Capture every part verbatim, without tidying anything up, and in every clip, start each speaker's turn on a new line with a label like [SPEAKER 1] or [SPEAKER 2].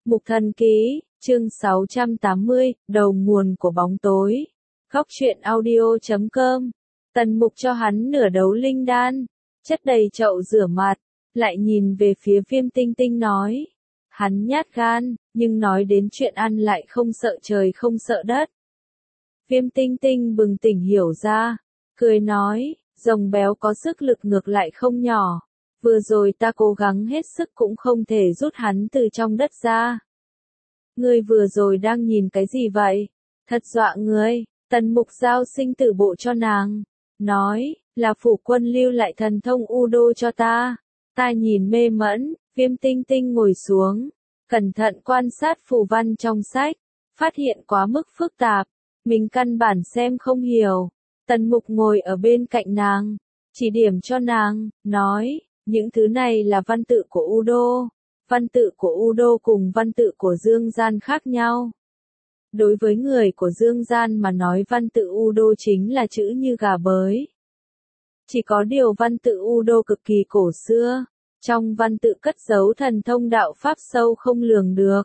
[SPEAKER 1] Mục Thần Ký, chương sáu trăm tám mươi, đầu nguồn của bóng tối. Góc truyện audio chấm com. Tần Mục cho hắn nửa đấu linh đan, chất đầy chậu rửa mặt, lại nhìn về phía Viêm Tinh Tinh nói. Hắn nhát gan, nhưng nói đến chuyện ăn lại không sợ trời không sợ đất. Viêm Tinh Tinh bừng tỉnh hiểu ra, cười nói, rồng béo có sức lực ngược lại không nhỏ. Vừa rồi ta cố gắng hết sức cũng không thể rút hắn từ trong đất ra. Ngươi vừa rồi đang nhìn cái gì vậy? Thật dọa ngươi. Tần Mục giao sinh tử bộ cho nàng. Nói, là phủ quân lưu lại thần thông u đô cho ta. Ta nhìn mê mẫn, Viêm Tinh Tinh ngồi xuống. Cẩn thận quan sát phù văn trong sách. Phát hiện quá mức phức tạp. Mình căn bản xem không hiểu. Tần Mục ngồi ở bên cạnh nàng. Chỉ điểm cho nàng, nói. Những thứ này là văn tự của U Đô. Văn tự của U Đô cùng văn tự của Dương Gian khác nhau. Đối với người của Dương Gian mà nói văn tự U Đô chính là chữ như gà bới. Chỉ có điều văn tự U Đô cực kỳ cổ xưa. Trong văn tự cất giấu thần thông đạo pháp sâu không lường được.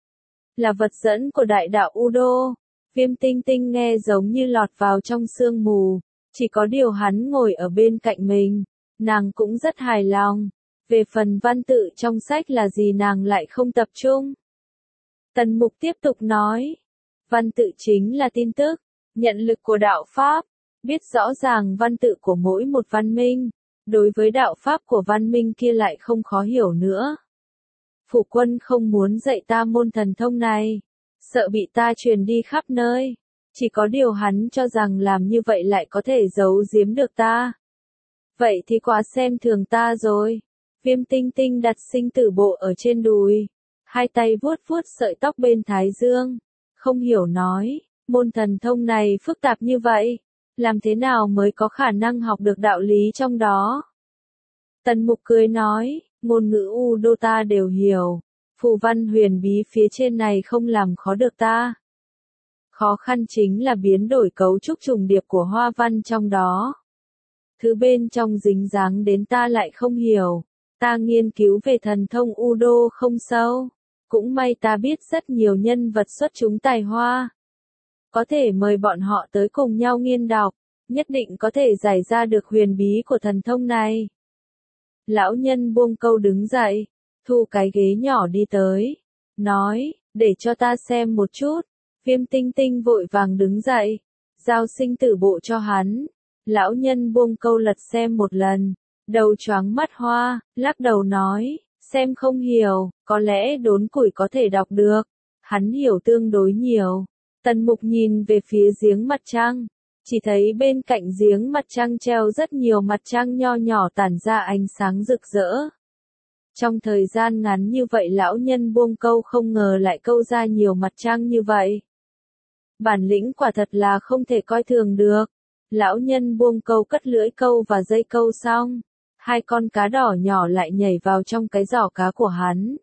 [SPEAKER 1] Là vật dẫn của đại đạo U Đô. Viêm Tinh Tinh nghe giống như lọt vào trong sương mù. Chỉ có điều hắn ngồi ở bên cạnh mình. Nàng cũng rất hài lòng. Về phần văn tự trong sách là gì nàng lại không tập trung. Tần Mục tiếp tục nói. Văn tự chính là tin tức, nhận lực của đạo Pháp. Biết rõ ràng văn tự của mỗi một văn minh. Đối với đạo Pháp của văn minh kia lại không khó hiểu nữa. Phủ quân không muốn dạy ta môn thần thông này. Sợ bị ta truyền đi khắp nơi. Chỉ có điều hắn cho rằng làm như vậy lại có thể giấu giếm được ta. Vậy thì quá xem thường ta rồi. Viêm Tinh Tinh đặt sinh tử bộ ở trên đùi. Hai tay vuốt vuốt sợi tóc bên thái dương. Không hiểu nói, môn thần thông này phức tạp như vậy. Làm thế nào mới có khả năng học được đạo lý trong đó? Tần Mục cười nói, ngôn ngữ U Đô ta đều hiểu. Phù văn huyền bí phía trên này không làm khó được ta. Khó khăn chính là biến đổi cấu trúc trùng điệp của hoa văn trong đó. Thứ bên trong dính dáng đến ta lại không hiểu. Ta nghiên cứu về thần thông U Đô không sâu. Cũng may ta biết rất nhiều nhân vật xuất chúng tài hoa. Có thể mời bọn họ tới cùng nhau nghiên đọc. Nhất định có thể giải ra được huyền bí của thần thông này. Lão nhân buông câu đứng dậy. Thu cái ghế nhỏ đi tới. Nói, để cho ta xem một chút. Viêm Tinh Tinh vội vàng đứng dậy. Giao sinh tử bộ cho hắn. Lão nhân buông câu lật xem một lần, đầu choáng mắt hoa, lắc đầu nói, xem không hiểu, có lẽ đốn củi có thể đọc được. Hắn hiểu tương đối nhiều. Tần Mục nhìn về phía giếng mặt trăng, chỉ thấy bên cạnh giếng mặt trăng treo rất nhiều mặt trăng nho nhỏ tản ra ánh sáng rực rỡ. Trong thời gian ngắn như vậy lão nhân buông câu không ngờ lại câu ra nhiều mặt trăng như vậy. Bản lĩnh quả thật là không thể coi thường được. Lão nhân buông câu cất lưỡi câu và dây câu xong. Hai con cá đỏ nhỏ lại nhảy vào trong cái giỏ cá của hắn.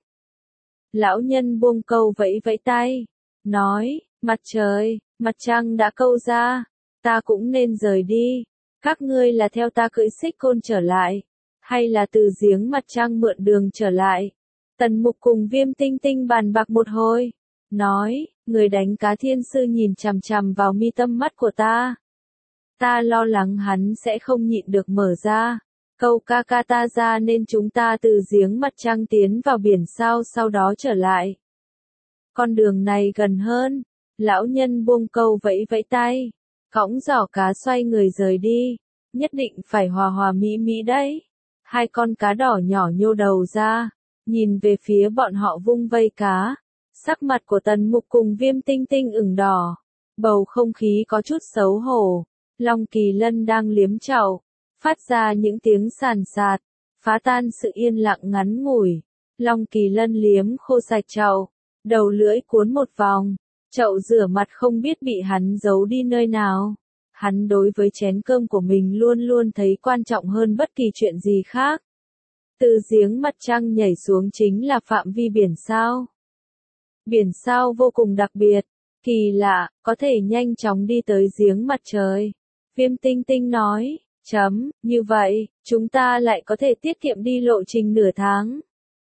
[SPEAKER 1] Lão nhân buông câu vẫy vẫy tay. Nói, mặt trời, mặt trăng đã câu ra. Ta cũng nên rời đi. Các ngươi là theo ta cưỡi xích côn trở lại. Hay là từ giếng mặt trăng mượn đường trở lại. Tần Mục cùng Viêm Tinh Tinh bàn bạc một hồi. Nói, người đánh cá thiên sư nhìn chằm chằm vào mi tâm mắt của ta. Ta lo lắng hắn sẽ không nhịn được mở ra. Câu ca ca ta ra nên chúng ta từ giếng mặt trăng tiến vào biển sao sau đó trở lại. Con đường này gần hơn. Lão nhân buông câu vẫy vẫy tay. Cõng giỏ cá xoay người rời đi. Nhất định phải hòa hòa mỹ mỹ đấy. Hai con cá đỏ nhỏ nhô đầu ra. Nhìn về phía bọn họ vung vây cá. Sắc mặt của Tần Mục cùng Viêm Tinh Tinh ửng đỏ. Bầu không khí có chút xấu hổ. Long Kỳ Lân đang liếm chậu, phát ra những tiếng sàn sạt, phá tan sự yên lặng ngắn ngủi. Long Kỳ Lân liếm khô sạch chậu, đầu lưỡi cuốn một vòng, chậu rửa mặt không biết bị hắn giấu đi nơi nào. Hắn đối với chén cơm của mình luôn luôn thấy quan trọng hơn bất kỳ chuyện gì khác. Từ giếng mặt trăng nhảy xuống chính là phạm vi biển sao. Biển sao vô cùng đặc biệt, kỳ lạ, có thể nhanh chóng đi tới giếng mặt trời. Viêm Tinh Tinh nói, chấm, như vậy, chúng ta lại có thể tiết kiệm đi lộ trình nửa tháng.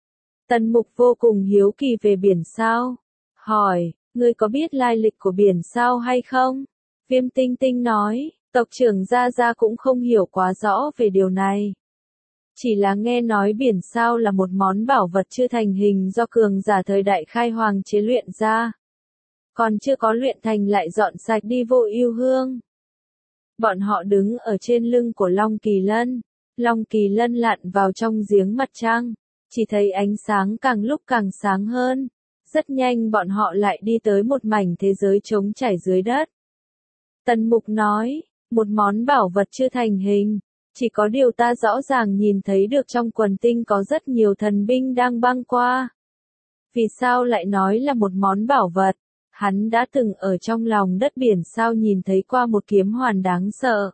[SPEAKER 1] Tần Mục vô cùng hiếu kỳ về biển sao. Hỏi, ngươi có biết lai lịch của biển sao hay không? Viêm Tinh Tinh nói, tộc trưởng Gia Gia cũng không hiểu quá rõ về điều này. Chỉ là nghe nói biển sao là một món bảo vật chưa thành hình do cường giả thời đại khai hoàng chế luyện ra. Còn chưa có luyện thành lại dọn sạch đi vô ưu hương. Bọn họ đứng ở trên lưng của Long Kỳ Lân. Long Kỳ Lân lặn vào trong giếng mặt trăng. Chỉ thấy ánh sáng càng lúc càng sáng hơn. Rất nhanh bọn họ lại đi tới một mảnh thế giới trống trải dưới đất. Tần Mục nói, một món bảo vật chưa thành hình. Chỉ có điều ta rõ ràng nhìn thấy được trong quần tinh có rất nhiều thần binh đang băng qua. Vì sao lại nói là một món bảo vật? Hắn đã từng ở trong lòng đất biển sao nhìn thấy qua một kiếm hoàn đáng sợ.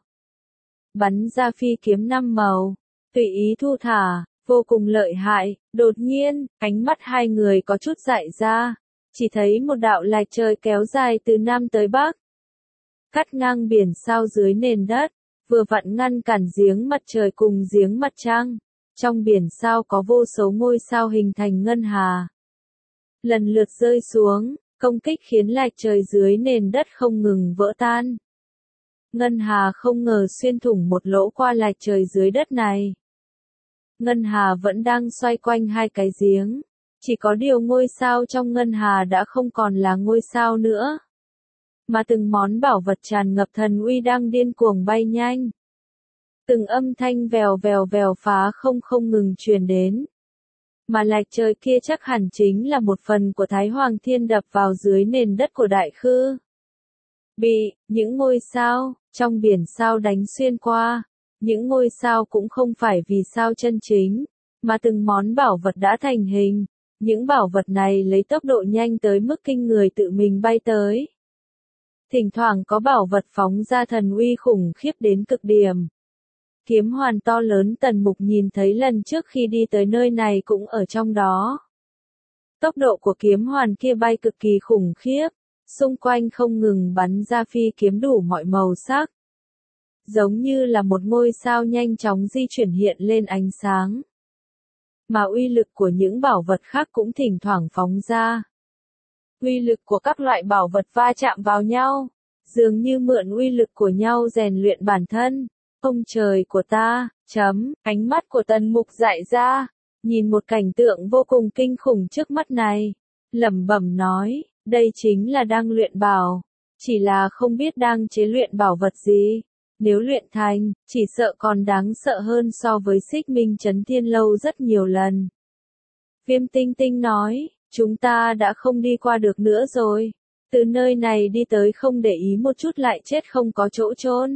[SPEAKER 1] Bắn ra phi kiếm năm màu, tùy ý thu thả, vô cùng lợi hại. Đột nhiên, ánh mắt hai người có chút dại ra. Chỉ thấy một đạo lạch trời kéo dài từ Nam tới Bắc. Cắt ngang biển sao dưới nền đất. Vừa vặn ngăn cản giếng mặt trời cùng giếng mặt trăng. Trong biển sao có vô số ngôi sao hình thành ngân hà. Lần lượt rơi xuống, công kích khiến lạch trời dưới nền đất không ngừng vỡ tan. Ngân hà không ngờ xuyên thủng một lỗ qua lạch trời dưới đất này. Ngân hà vẫn đang xoay quanh hai cái giếng. Chỉ có điều ngôi sao trong ngân hà đã không còn là ngôi sao nữa. Mà từng món bảo vật tràn ngập thần uy đang điên cuồng bay nhanh. Từng âm thanh vèo vèo vèo phá không không ngừng truyền đến. Mà lạch trời kia chắc hẳn chính là một phần của Thái Hoàng Thiên đập vào dưới nền đất của Đại Khư. Bị, những ngôi sao, trong biển sao đánh xuyên qua. Những ngôi sao cũng không phải vì sao chân chính, mà từng món bảo vật đã thành hình. Những bảo vật này lấy tốc độ nhanh tới mức kinh người tự mình bay tới. Thỉnh thoảng có bảo vật phóng ra thần uy khủng khiếp đến cực điểm. Kiếm hoàn to lớn Tần Mục nhìn thấy lần trước khi đi tới nơi này cũng ở trong đó. Tốc độ của kiếm hoàn kia bay cực kỳ khủng khiếp, xung quanh không ngừng bắn ra phi kiếm đủ mọi màu sắc. Giống như là một ngôi sao nhanh chóng di chuyển hiện lên ánh sáng. Mà uy lực của những bảo vật khác cũng thỉnh thoảng phóng ra. Uy lực của các loại bảo vật va chạm vào nhau, dường như mượn uy lực của nhau rèn luyện bản thân. Ông trời của ta, chấm, ánh mắt của Tần Mục dại ra, nhìn một cảnh tượng vô cùng kinh khủng trước mắt này, lẩm bẩm nói, đây chính là đang luyện bảo, chỉ là không biết đang chế luyện bảo vật gì, nếu luyện thành, chỉ sợ còn đáng sợ hơn so với Xích Minh Chấn Thiên Lâu rất nhiều lần. Viêm Tinh Tinh nói, chúng ta đã không đi qua được nữa rồi, từ nơi này đi tới không để ý một chút lại chết không có chỗ chôn.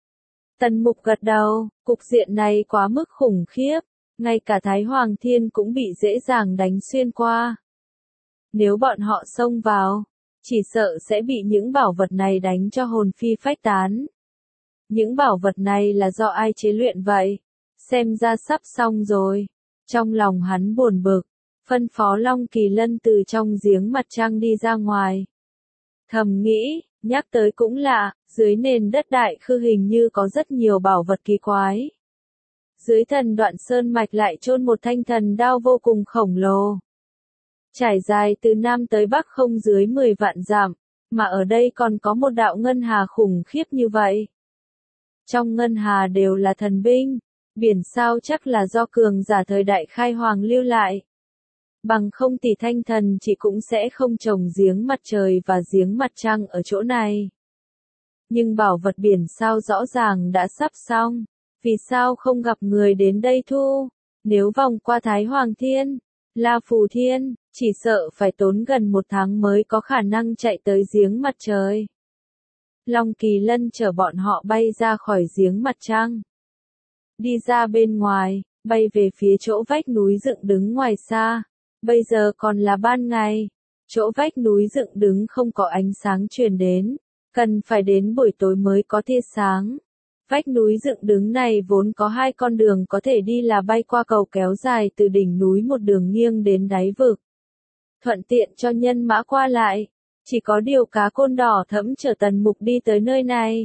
[SPEAKER 1] Tần Mục gật đầu, cục diện này quá mức khủng khiếp, ngay cả Thái Hoàng Thiên cũng bị dễ dàng đánh xuyên qua. Nếu bọn họ xông vào, chỉ sợ sẽ bị những bảo vật này đánh cho hồn phi phách tán. Những bảo vật này là do ai chế luyện vậy? Xem ra sắp xong rồi. Trong lòng hắn buồn bực, phân phó Long Kỳ Lân từ trong giếng mặt trăng đi ra ngoài. Thầm nghĩ, nhắc tới cũng lạ, dưới nền đất Đại Khư hình như có rất nhiều bảo vật kỳ quái. Dưới thần đoạn sơn mạch lại chôn một thanh thần đao vô cùng khổng lồ. Trải dài từ Nam tới Bắc không dưới mười vạn dặm, mà ở đây còn có một đạo ngân hà khủng khiếp như vậy. Trong ngân hà đều là thần binh, biển sao chắc là do cường giả thời đại khai hoàng lưu lại. Bằng không thì thanh thần chỉ cũng sẽ không trồng giếng mặt trời và giếng mặt trăng ở chỗ này. Nhưng bảo vật biển sao rõ ràng đã sắp xong, vì sao không gặp người đến đây thu? Nếu vòng qua Thái Hoàng Thiên, La Phù Thiên, chỉ sợ phải tốn gần một tháng mới có khả năng chạy tới giếng mặt trời. Long Kỳ Lân chở bọn họ bay ra khỏi giếng mặt trăng. Đi ra bên ngoài, bay về phía chỗ vách núi dựng đứng ngoài xa. Bây giờ còn là ban ngày, chỗ vách núi dựng đứng không có ánh sáng truyền đến, cần phải đến buổi tối mới có tia sáng. Vách núi dựng đứng này vốn có hai con đường có thể đi là bay qua cầu kéo dài từ đỉnh núi một đường nghiêng đến đáy vực. Thuận tiện cho nhân mã qua lại, chỉ có điều cá côn đỏ thẫm chở Tần Mục đi tới nơi này.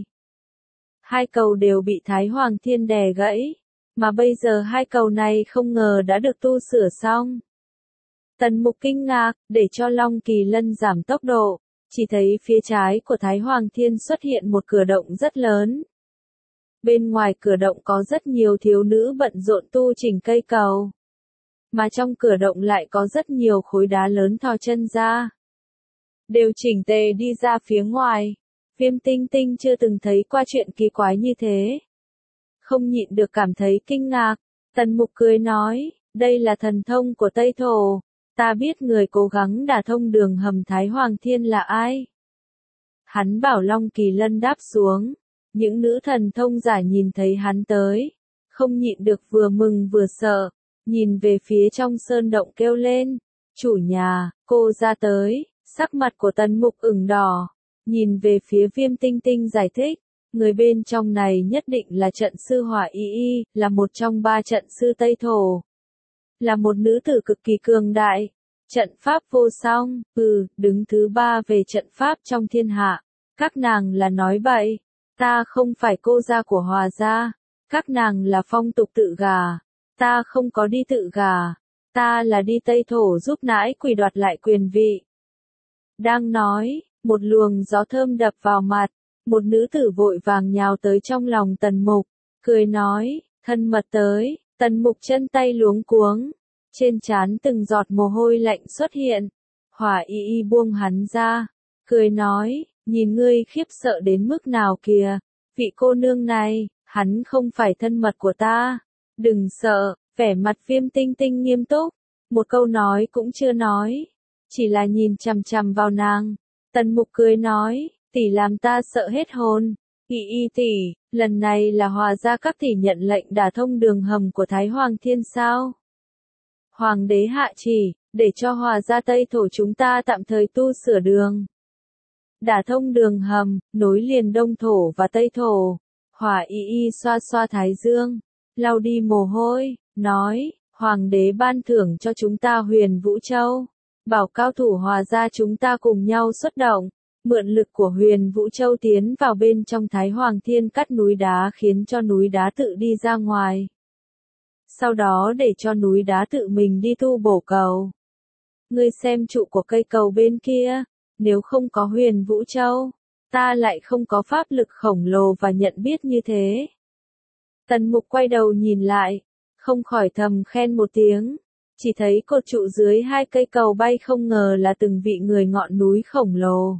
[SPEAKER 1] Hai cầu đều bị Thái Hoàng Thiên đè gãy, mà bây giờ hai cầu này không ngờ đã được tu sửa xong. Tần Mục kinh ngạc, để cho Long Kỳ Lân giảm tốc độ, chỉ thấy phía trái của Thái Hoàng Thiên xuất hiện một cửa động rất lớn. Bên ngoài cửa động có rất nhiều thiếu nữ bận rộn tu chỉnh cây cầu. Mà trong cửa động lại có rất nhiều khối đá lớn thò chân ra. Đều chỉnh tề đi ra phía ngoài. Viêm Tinh Tinh chưa từng thấy qua chuyện kỳ quái như thế. Không nhịn được cảm thấy kinh ngạc. Tần Mục cười nói, đây là thần thông của Tây Thổ. Ta biết người cố gắng đả thông đường hầm Thái Hoàng Thiên là ai. Hắn bảo Long Kỳ Lân đáp xuống. Những nữ thần thông giả nhìn thấy hắn tới. Không nhịn được vừa mừng vừa sợ. Nhìn về phía trong sơn động kêu lên. Chủ nhà, cô ra tới. Sắc mặt của Tần Mục ửng đỏ. Nhìn về phía Viêm Tinh Tinh giải thích. Người bên trong này nhất định là trận sư Hỏa Y Y, là một trong ba trận sư Tây Thổ. Là một nữ tử cực kỳ cường đại. Trận pháp vô song, ừ, đứng thứ ba về trận pháp trong thiên hạ. Các nàng là nói bậy. Ta không phải cô gia của Hòa gia. Các nàng là phong tục tự gà. Ta không có đi tự gà. Ta là đi Tây Thổ giúp nãi quỷ đoạt lại quyền vị. Đang nói, một luồng gió thơm đập vào mặt. Một nữ tử vội vàng nhào tới trong lòng Tần Mục. Cười nói, thân mật tới. Tần Mục chân tay luống cuống. Trên trán từng giọt mồ hôi lạnh xuất hiện. Hỏa Y Y buông hắn ra. Cười nói, nhìn ngươi khiếp sợ đến mức nào kìa. Vị cô nương này, hắn không phải thân mật của ta. Đừng sợ, vẻ mặt Viêm Tinh Tinh nghiêm túc. Một câu nói cũng chưa nói. Chỉ là nhìn chằm chằm vào nàng. Tần Mục cười nói, tỷ làm ta sợ hết hồn. Y Y tỷ, lần này là Hòa gia các tỷ nhận lệnh đả thông đường hầm của Thái Hoàng Thiên sao? Hoàng đế hạ chỉ, để cho Hòa gia Tây Thổ chúng ta tạm thời tu sửa đường. Đả thông đường hầm, nối liền Đông Thổ và Tây Thổ. Hỏa Y Y xoa xoa thái dương, lau đi mồ hôi, nói, Hoàng đế ban thưởng cho chúng ta Huyền Vũ Châu. Bảo cao thủ Hòa gia chúng ta cùng nhau xuất động. Mượn lực của Huyền Vũ Châu tiến vào bên trong Thái Hoàng Thiên cắt núi đá khiến cho núi đá tự đi ra ngoài. Sau đó để cho núi đá tự mình đi tu bổ cầu. Ngươi xem trụ của cây cầu bên kia, nếu không có Huyền Vũ Châu, ta lại không có pháp lực khổng lồ và nhận biết như thế. Tần Mục quay đầu nhìn lại, không khỏi thầm khen một tiếng. Chỉ thấy cột trụ dưới hai cây cầu bay không ngờ là từng vị người ngọn núi khổng lồ.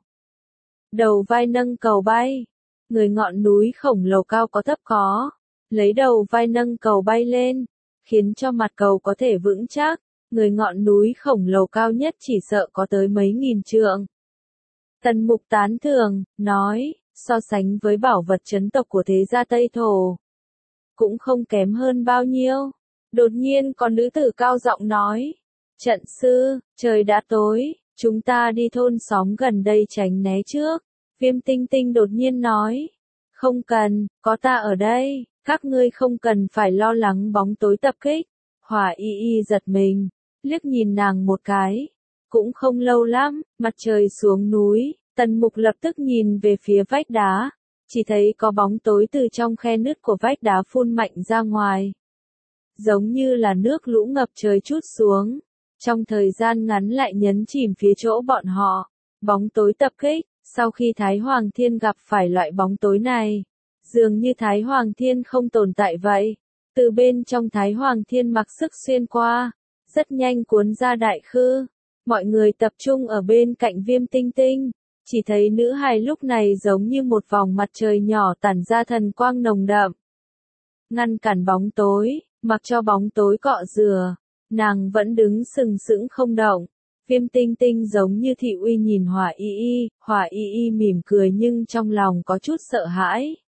[SPEAKER 1] Đầu vai nâng cầu bay. Người ngọn núi khổng lồ cao có thấp có. Lấy đầu vai nâng cầu bay lên. Khiến cho mặt cầu có thể vững chắc. Người ngọn núi khổng lồ cao nhất chỉ sợ có tới mấy nghìn trượng. Tần Mục tán thưởng, nói, so sánh với bảo vật trấn tộc của thế gia Tây Thổ. Cũng không kém hơn bao nhiêu. Đột nhiên có nữ tử cao giọng nói. Trận sư, trời đã tối. Chúng ta đi thôn xóm gần đây tránh né trước. Viêm Tinh Tinh đột nhiên nói. Không cần, có ta ở đây, các ngươi không cần phải lo lắng bóng tối tập kích. Hỏa Y Y giật mình, liếc nhìn nàng một cái. Cũng không lâu lắm, mặt trời xuống núi, Tần Mục lập tức nhìn về phía vách đá. Chỉ thấy có bóng tối từ trong khe nứt của vách đá phun mạnh ra ngoài. Giống như là nước lũ ngập trời trút xuống. Trong thời gian ngắn lại nhấn chìm phía chỗ bọn họ. Bóng tối tập kích, sau khi Thái Hoàng Thiên gặp phải loại bóng tối này. Dường như Thái Hoàng Thiên không tồn tại vậy. Từ bên trong Thái Hoàng Thiên mặc sức xuyên qua. Rất nhanh cuốn ra đại khư. Mọi người tập trung ở bên cạnh Viêm Tinh Tinh. Chỉ thấy nữ hài lúc này giống như một vòng mặt trời nhỏ tản ra thần quang nồng đậm. Ngăn cản bóng tối, mặc cho bóng tối cọ rửa. Nàng vẫn đứng sừng sững không động. Viêm Tinh Tinh giống như thị uy nhìn Hỏa Y Y, Hỏa Y Y mỉm cười nhưng trong lòng có chút sợ hãi.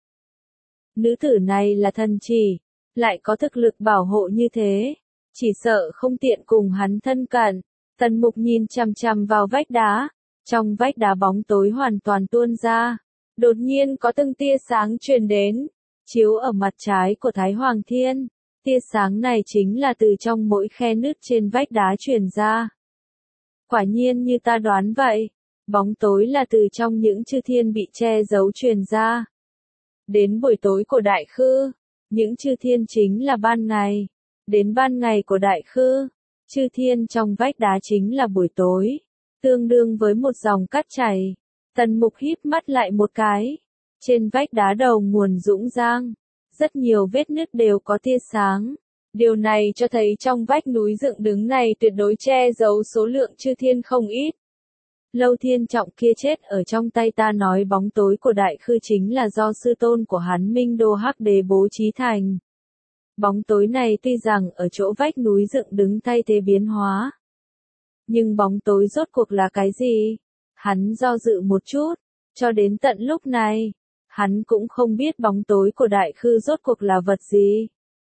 [SPEAKER 1] Nữ tử này là thần chỉ, lại có thực lực bảo hộ như thế, chỉ sợ không tiện cùng hắn thân cận. Tần Mục nhìn chằm chằm vào vách đá, trong vách đá bóng tối hoàn toàn tuôn ra. Đột nhiên có từng tia sáng truyền đến, chiếu ở mặt trái của Thái Hoàng Thiên. Tia sáng này chính là từ trong mỗi khe nứt trên vách đá truyền ra. Quả nhiên như ta đoán vậy, bóng tối là từ trong những chư thiên bị che giấu truyền ra. Đến buổi tối của đại khư, những chư thiên chính là ban ngày. Đến ban ngày của đại khư, Chư thiên trong vách đá chính là buổi tối, tương đương với một dòng cát chảy. Tần Mục híp mắt lại một cái. Trên vách đá đầu nguồn Dũng Giang, rất nhiều vết nứt đều có tia sáng. Điều này cho thấy trong vách núi dựng đứng này tuyệt đối che giấu số lượng chư thiên không ít. Lâu Thiên Trọng kia chết ở trong tay ta, nói bóng tối của Đại Khư chính là do sư tôn của hắn Minh Đô Hắc Đế bố trí thành. Bóng tối này tuy rằng ở chỗ vách núi dựng đứng thay thế biến hóa, nhưng bóng tối rốt cuộc là cái gì? Hắn do dự một chút, cho đến tận lúc này, hắn cũng không biết bóng tối của Đại Khư rốt cuộc là vật gì.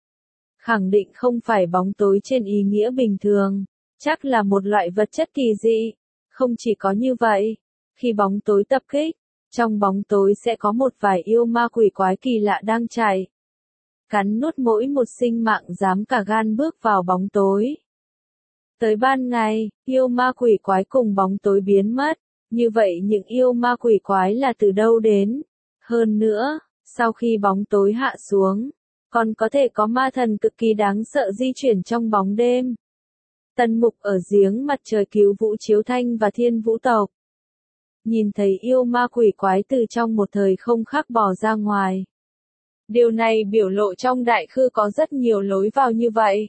[SPEAKER 1] Khẳng định không phải bóng tối trên ý nghĩa bình thường, chắc là một loại vật chất kỳ dị. Không chỉ có như vậy, khi bóng tối tập kích, trong bóng tối sẽ có một vài yêu ma quỷ quái kỳ lạ đang chạy, cắn nuốt mỗi một sinh mạng dám cả gan bước vào bóng tối. Tới ban ngày, yêu ma quỷ quái cùng bóng tối biến mất, như vậy những yêu ma quỷ quái là từ đâu đến? Hơn nữa, sau khi bóng tối hạ xuống, còn có thể có ma thần cực kỳ đáng sợ di chuyển trong bóng đêm. Tần Mục ở giếng mặt trời cứu Vũ Chiếu Thanh và Thiên Vũ tộc, nhìn thấy yêu ma quỷ quái từ trong một thời không khác bò ra ngoài. Điều này biểu lộ trong Đại Khư có rất nhiều lối vào như vậy.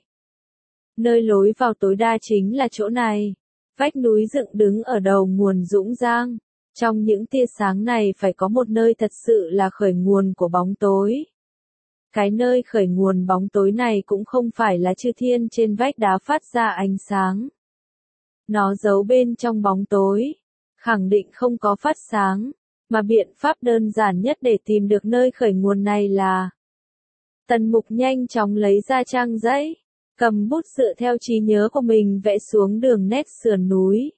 [SPEAKER 1] Nơi lối vào tối đa chính là chỗ này. Vách núi dựng đứng ở đầu nguồn Dũng Giang. Trong những tia sáng này phải có một nơi thật sự là khởi nguồn của bóng tối. Cái nơi khởi nguồn bóng tối này cũng không phải là chư thiên trên vách đá phát ra ánh sáng. Nó giấu bên trong bóng tối. Khẳng định không có phát sáng. Mà biện pháp đơn giản nhất để tìm được nơi khởi nguồn này là Tần Mục nhanh chóng lấy ra trang giấy, cầm bút dựa theo trí nhớ của mình vẽ xuống đường nét sườn núi.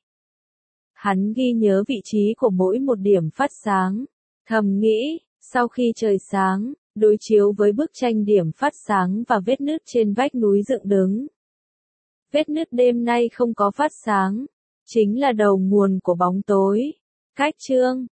[SPEAKER 1] Hắn ghi nhớ vị trí của mỗi một điểm phát sáng, thầm nghĩ, sau khi trời sáng, đối chiếu với bức tranh điểm phát sáng và vết nứt trên vách núi dựng đứng. Vết nứt đêm nay không có phát sáng, chính là đầu nguồn của bóng tối. Cách chương